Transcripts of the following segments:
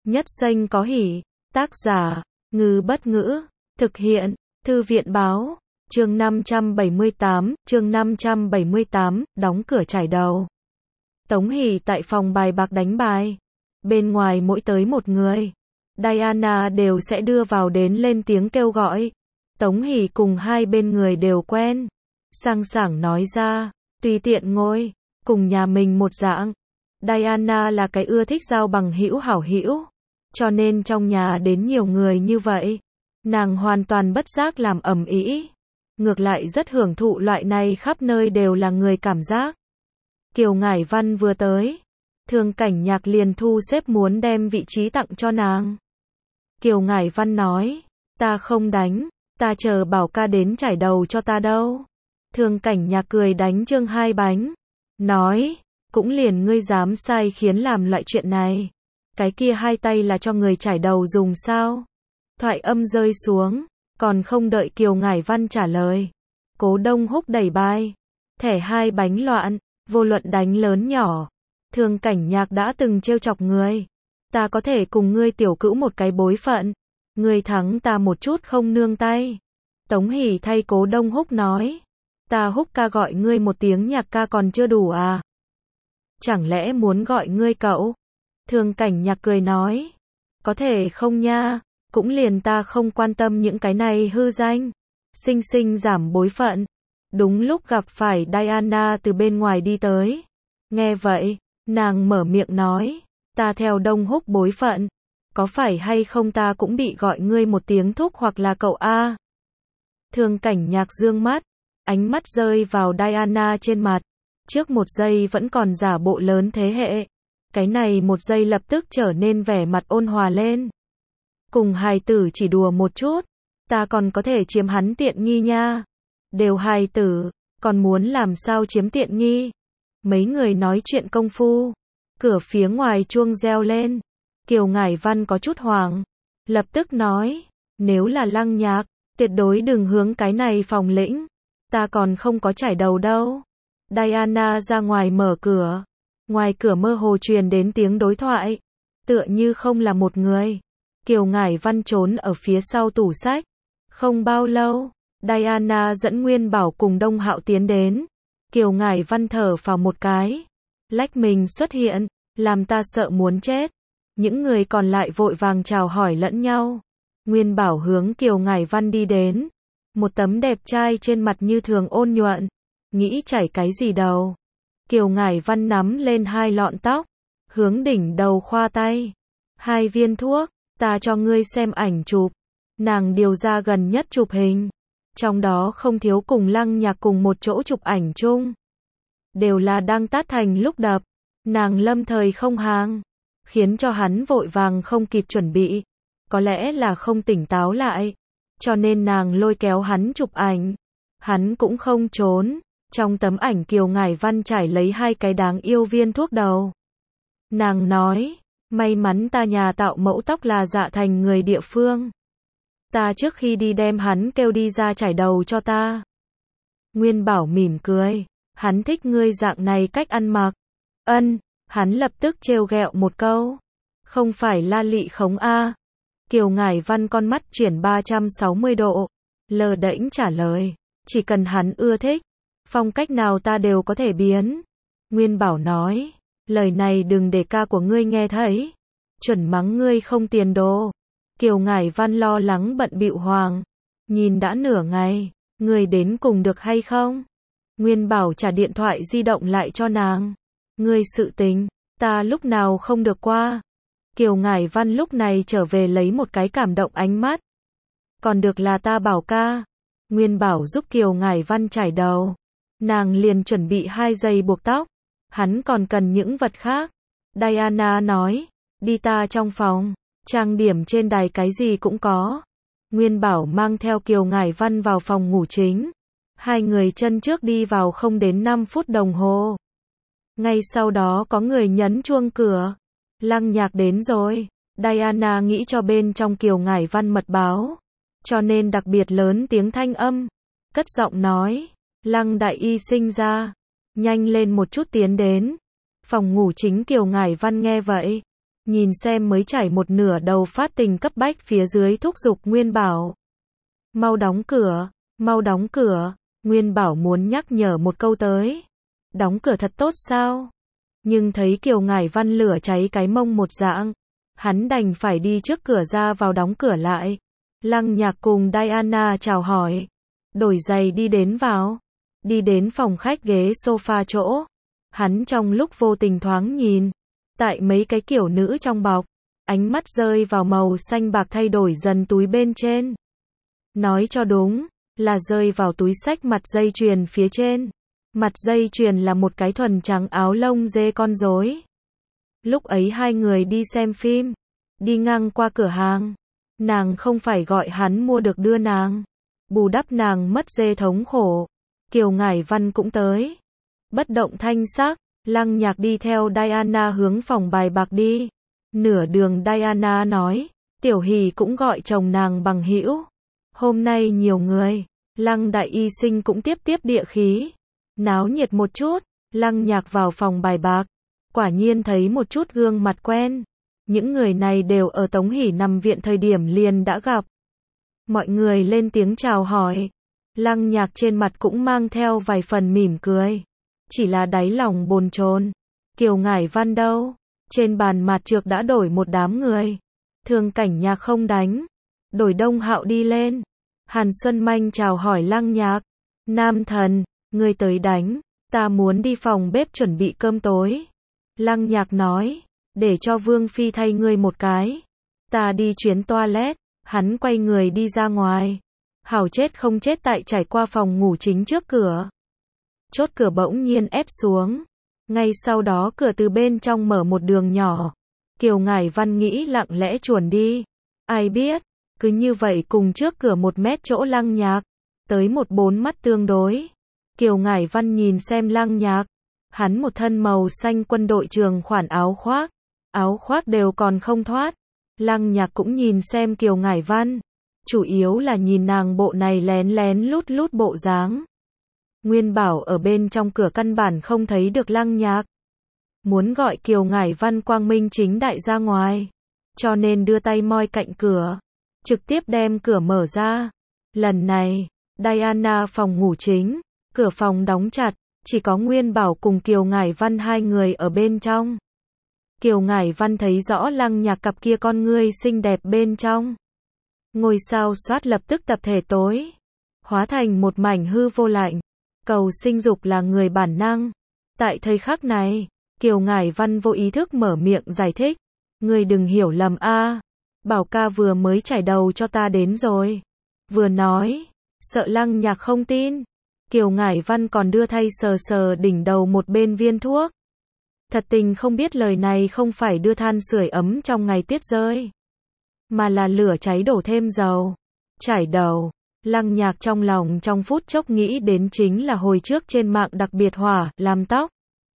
Nhất Xanh có hỉ. Tác giả, Ngư Bất Ngữ. Thực hiện, Thư viện Báo. Chương 578, đóng cửa chải đầu. Tống Hỷ tại phòng bài bạc đánh bài. Bên ngoài mỗi tới một người, Diana đều sẽ đưa vào đến lên tiếng kêu gọi. Tống Hỷ cùng hai bên người đều quen. Sang sảng nói ra, tùy tiện ngồi, cùng nhà mình một dạng. Diana là cái ưa thích giao bằng hữu hảo hữu, cho nên trong nhà đến nhiều người như vậy, nàng hoàn toàn bất giác làm ầm ĩ. Ngược lại rất hưởng thụ loại này khắp nơi đều là người cảm giác. Kiều Ngải Văn vừa tới, Thương Cảnh Nhạc liền thu xếp muốn đem vị trí tặng cho nàng. Kiều Ngải Văn nói, ta không đánh, ta chờ bảo ca đến chải đầu cho ta đâu. Thương Cảnh Nhạc cười đánh Trương hai bánh, nói, cũng liền ngươi dám sai khiến làm loại chuyện này. Cái kia hai tay là cho người chải đầu dùng sao? Thoại âm rơi xuống, còn không đợi Kiều Ngải Văn trả lời. Cố Đông Húc đẩy bài, thẻ hai bánh loạn, vô luận đánh lớn nhỏ. Thương Cảnh Nhạc đã từng trêu chọc người. Ta có thể cùng ngươi tiểu cữu một cái bối phận. Ngươi thắng ta một chút không nương tay. Tống Hỷ thay Cố Đông Húc nói. Ta Húc ca gọi ngươi một tiếng Nhạc ca còn chưa đủ à? Chẳng lẽ muốn gọi ngươi cậu? Thương Cảnh Nhạc cười nói. Có thể không nha, cũng liền ta không quan tâm những cái này hư danh. Sinh sinh giảm bối phận. Đúng lúc gặp phải Diana từ bên ngoài đi tới. Nghe vậy, nàng mở miệng nói, ta theo Đông Húc bối phận, có phải hay không ta cũng bị gọi ngươi một tiếng thúc hoặc là cậu a? Thương Cảnh Nhạc dương mắt, ánh mắt rơi vào Diana trên mặt, trước một giây vẫn còn giả bộ lớn thế hệ, cái này một giây lập tức trở nên vẻ mặt ôn hòa lên. Cùng hài tử chỉ đùa một chút, ta còn có thể chiếm hắn tiện nghi nha. Đều hài tử, còn muốn làm sao chiếm tiện nghi? Mấy người nói chuyện công phu, cửa phía ngoài chuông reo lên. Kiều Ngải Văn có chút hoảng, lập tức nói, nếu là Lăng Nhạc, tuyệt đối đừng hướng cái này phòng lĩnh, ta còn không có chải đầu đâu. Diana ra ngoài mở cửa, ngoài cửa mơ hồ truyền đến tiếng đối thoại, tựa như không là một người. Kiều Ngải Văn trốn ở phía sau tủ sách. Không bao lâu, Diana dẫn Nguyên Bảo cùng Đông Hạo tiến đến. Kiều Ngải Văn thở phào một cái, lách mình xuất hiện, làm ta sợ muốn chết. Những người còn lại vội vàng chào hỏi lẫn nhau. Nguyên Bảo hướng Kiều Ngải Văn đi đến, một tấm đẹp trai trên mặt như thường ôn nhuận, nghĩ chảy cái gì đầu. Kiều Ngải Văn nắm lên hai lọn tóc, hướng đỉnh đầu khoa tay. 2 viên thuốc, ta cho ngươi xem ảnh chụp. Nàng điều ra gần nhất chụp hình, trong đó không thiếu cùng Lăng Nhạc cùng một chỗ chụp ảnh chung. Đều là đang tát thành lúc đập, nàng lâm thời không hàng, khiến cho hắn vội vàng không kịp chuẩn bị. Có lẽ là không tỉnh táo lại, cho nên nàng lôi kéo hắn chụp ảnh. Hắn cũng không trốn, trong tấm ảnh Kiều Ngải Văn trải lấy 2 cái đáng yêu viên thuốc đầu. Nàng nói, may mắn ta nhà tạo mẫu tóc là Dạ Thành người địa phương. Ta trước khi đi đem hắn kêu đi ra chải đầu cho ta. Nguyên Bảo mỉm cười, hắn thích ngươi dạng này cách ăn mặc. Hắn lập tức trêu ghẹo một câu. Không phải la lị khống a? Kiều Ngải Văn con mắt chuyển 360 độ, lờ đễnh trả lời, chỉ cần hắn ưa thích, phong cách nào ta đều có thể biến. Nguyên Bảo nói, lời này đừng để ca của ngươi nghe thấy, chuẩn mắng ngươi không tiền đồ. Kiều Ngải Văn lo lắng bận bịu hoàng, nhìn đã nửa ngày, ngươi đến cùng được hay không? Nguyên Bảo trả điện thoại di động lại cho nàng. Ngươi sự tình, ta lúc nào không được qua. Kiều Ngải Văn lúc này trở về lấy một cái cảm động ánh mắt. Còn được là ta bảo ca. Nguyên Bảo giúp Kiều Ngải Văn chải đầu. Nàng liền chuẩn bị 2 giây buộc tóc. Hắn còn cần những vật khác. Diana nói, đi ta trong phòng. Trang điểm trên đài cái gì cũng có. Nguyên Bảo mang theo Kiều Ngải Văn vào phòng ngủ chính. 2 người chân trước đi vào không đến 5 phút đồng hồ. Ngay sau đó có người nhấn chuông cửa. Lăng Nhạc đến rồi. Diana nghĩ cho bên trong Kiều Ngải Văn mật báo, cho nên đặc biệt lớn tiếng thanh âm, cất giọng nói, Lăng đại y sinh ra, nhanh lên một chút tiến đến. Phòng ngủ chính Kiều Ngải Văn nghe vậy, nhìn xem mới chảy một nửa đầu phát tình cấp bách phía dưới thúc giục Nguyên Bảo. Mau đóng cửa, mau đóng cửa, Nguyên Bảo muốn nhắc nhở một câu tới. Đóng cửa thật tốt sao? Nhưng thấy Kiều Ngải Văn lửa cháy cái mông một dạng, hắn đành phải đi trước cửa ra vào đóng cửa lại. Lăng Nhạc cùng Diana chào hỏi, đổi giày đi đến vào, đi đến phòng khách ghế sofa chỗ. Hắn trong lúc vô tình thoáng nhìn, tại mấy cái kiểu nữ trong bọc, ánh mắt rơi vào màu xanh bạc thay đổi dần túi bên trên. Nói cho đúng, là rơi vào túi xách mặt dây chuyền phía trên. Mặt dây chuyền là một cái thuần trắng áo lông dê con rối. Lúc ấy hai người đi xem phim, đi ngang qua cửa hàng, nàng không phải gọi hắn mua được đưa nàng, bù đắp nàng mất dê thống khổ. Kiều Ngải Văn cũng tới. Bất động thanh sắc, Lăng Nhạc đi theo Diana hướng phòng bài bạc đi. Nửa đường Diana nói, Tiểu Hỷ cũng gọi chồng nàng bằng hữu. Hôm nay nhiều người, Lăng đại y sinh cũng tiếp địa khí. Náo nhiệt một chút, Lăng Nhạc vào phòng bài bạc, quả nhiên thấy một chút gương mặt quen. Những người này đều ở Tống Hỷ nằm viện thời điểm liền đã gặp. Mọi người lên tiếng chào hỏi. Lăng Nhạc trên mặt cũng mang theo vài phần mỉm cười. Chỉ là đáy lòng bồn chồn. Kiều Ngải Văn đâu? Trên bàn mạt trược đã đổi một đám người. Thường Cảnh Nhạc không đánh. Đổi Đông Hạo đi lên. Hàn Xuân Manh chào hỏi Lăng Nhạc. Nam thần, ngươi tới đánh. Ta muốn đi phòng bếp chuẩn bị cơm tối. Lăng Nhạc nói, để cho Vương Phi thay ngươi một cái. Ta đi chuyến toilet. Hắn quay người đi ra ngoài. Hảo chết không chết tại trải qua phòng ngủ chính trước cửa. Chốt cửa bỗng nhiên ép xuống. Ngay sau đó cửa từ bên trong mở một đường nhỏ. Kiều Ngải Văn nghĩ lặng lẽ chuồn đi. Ai biết, cứ như vậy cùng trước cửa 1 mét chỗ Lăng Nhạc. Tới một 4 mắt tương đối. Kiều Ngải Văn nhìn xem Lăng Nhạc. Hắn một thân màu xanh quân đội trường khoản áo khoác. Áo khoác đều còn không thoát. Lăng Nhạc cũng nhìn xem Kiều Ngải Văn. Chủ yếu là nhìn nàng bộ này lén lén lút lút bộ dáng. Nguyên Bảo ở bên trong cửa căn bản không thấy được Lăng Nhạc. Muốn gọi Kiều Ngải Văn quang minh chính đại ra ngoài. Cho nên đưa tay moi cạnh cửa. Trực tiếp đem cửa mở ra. Lần này, Diana phòng ngủ chính. Cửa phòng đóng chặt. Chỉ có Nguyên Bảo cùng Kiều Ngải Văn hai người ở bên trong. Kiều Ngải Văn thấy rõ Lăng Nhạc cặp kia con ngươi xinh đẹp bên trong. Ngôi sao xoát lập tức tập thể tối. Hóa thành một mảnh hư vô lạnh. Cầu sinh dục là người bản năng. Tại thời khắc này, Kiều Ngải Văn vô ý thức mở miệng giải thích. Ngươi đừng hiểu lầm a. Bảo ca vừa mới trải đầu cho ta đến rồi. Vừa nói, sợ Lăng Nhạc không tin. Kiều Ngải Văn còn đưa tay sờ sờ đỉnh đầu một bên viên thuốc. Thật tình không biết lời này không phải đưa than sưởi ấm trong ngày tuyết rơi, mà là lửa cháy đổ thêm dầu. Trải đầu. Lăng Nhạc trong lòng trong phút chốc nghĩ đến chính là hồi trước trên mạng đặc biệt hỏa, làm tóc.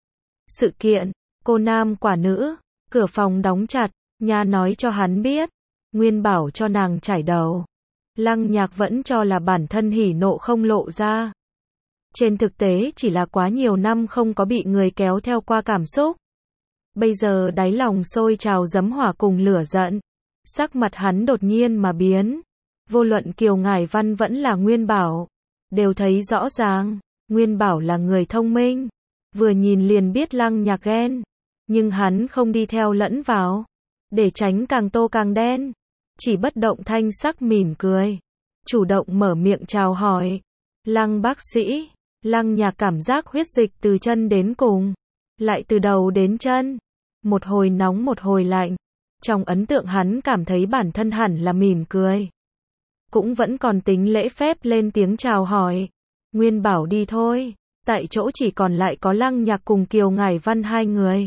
Sự kiện, cô nam quả nữ, cửa phòng đóng chặt, nha nói cho hắn biết. Nguyên Bảo cho nàng trải đầu. Lăng Nhạc vẫn cho là bản thân hỉ nộ không lộ ra. Trên thực tế chỉ là quá nhiều năm không có bị người kéo theo qua cảm xúc. Bây giờ đáy lòng sôi trào giấm hỏa cùng lửa giận. Sắc mặt hắn đột nhiên mà biến. Vô luận Kiều Ngải Văn vẫn là Nguyên Bảo. Đều thấy rõ ràng. Nguyên Bảo là người thông minh. Vừa nhìn liền biết Lăng Nhạc ghen. Nhưng hắn không đi theo lẫn vào. Để tránh càng tô càng đen. Chỉ bất động thanh sắc mỉm cười. Chủ động mở miệng chào hỏi. Lăng bác sĩ. Lăng Nhạc cảm giác huyết dịch từ chân đến cùng. Lại từ đầu đến chân. Một hồi nóng một hồi lạnh. Trong ấn tượng hắn cảm thấy bản thân hẳn là mỉm cười. Cũng vẫn còn tính lễ phép lên tiếng chào hỏi. Nguyên Bảo đi thôi. Tại chỗ chỉ còn lại có Lăng Nhạc cùng Kiều Ngải Văn hai người.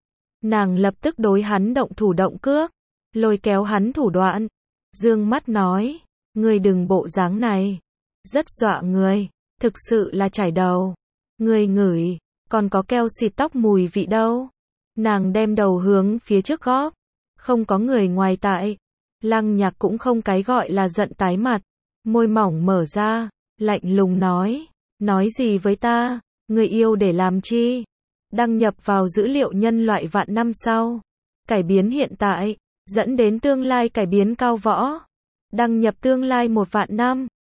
Nàng lập tức đối hắn động thủ động cước. Lôi kéo hắn thủ đoạn. Dương mắt nói. Ngươi đừng bộ dáng này. Rất dọa người. Thực sự là chải đầu. Ngươi ngửi. Còn có keo xịt tóc mùi vị đâu. Nàng đem đầu hướng phía trước góp. Không có người ngoài tại. Lăng Nhạc cũng không cái gọi là giận tái mặt. Môi mỏng mở ra. Lạnh lùng nói. Nói gì với ta? Người yêu để làm chi? Đăng nhập vào dữ liệu nhân loại vạn năm sau. Cải biến hiện tại, dẫn đến tương lai cải biến cao võ. Đăng nhập tương lai 1 vạn năm.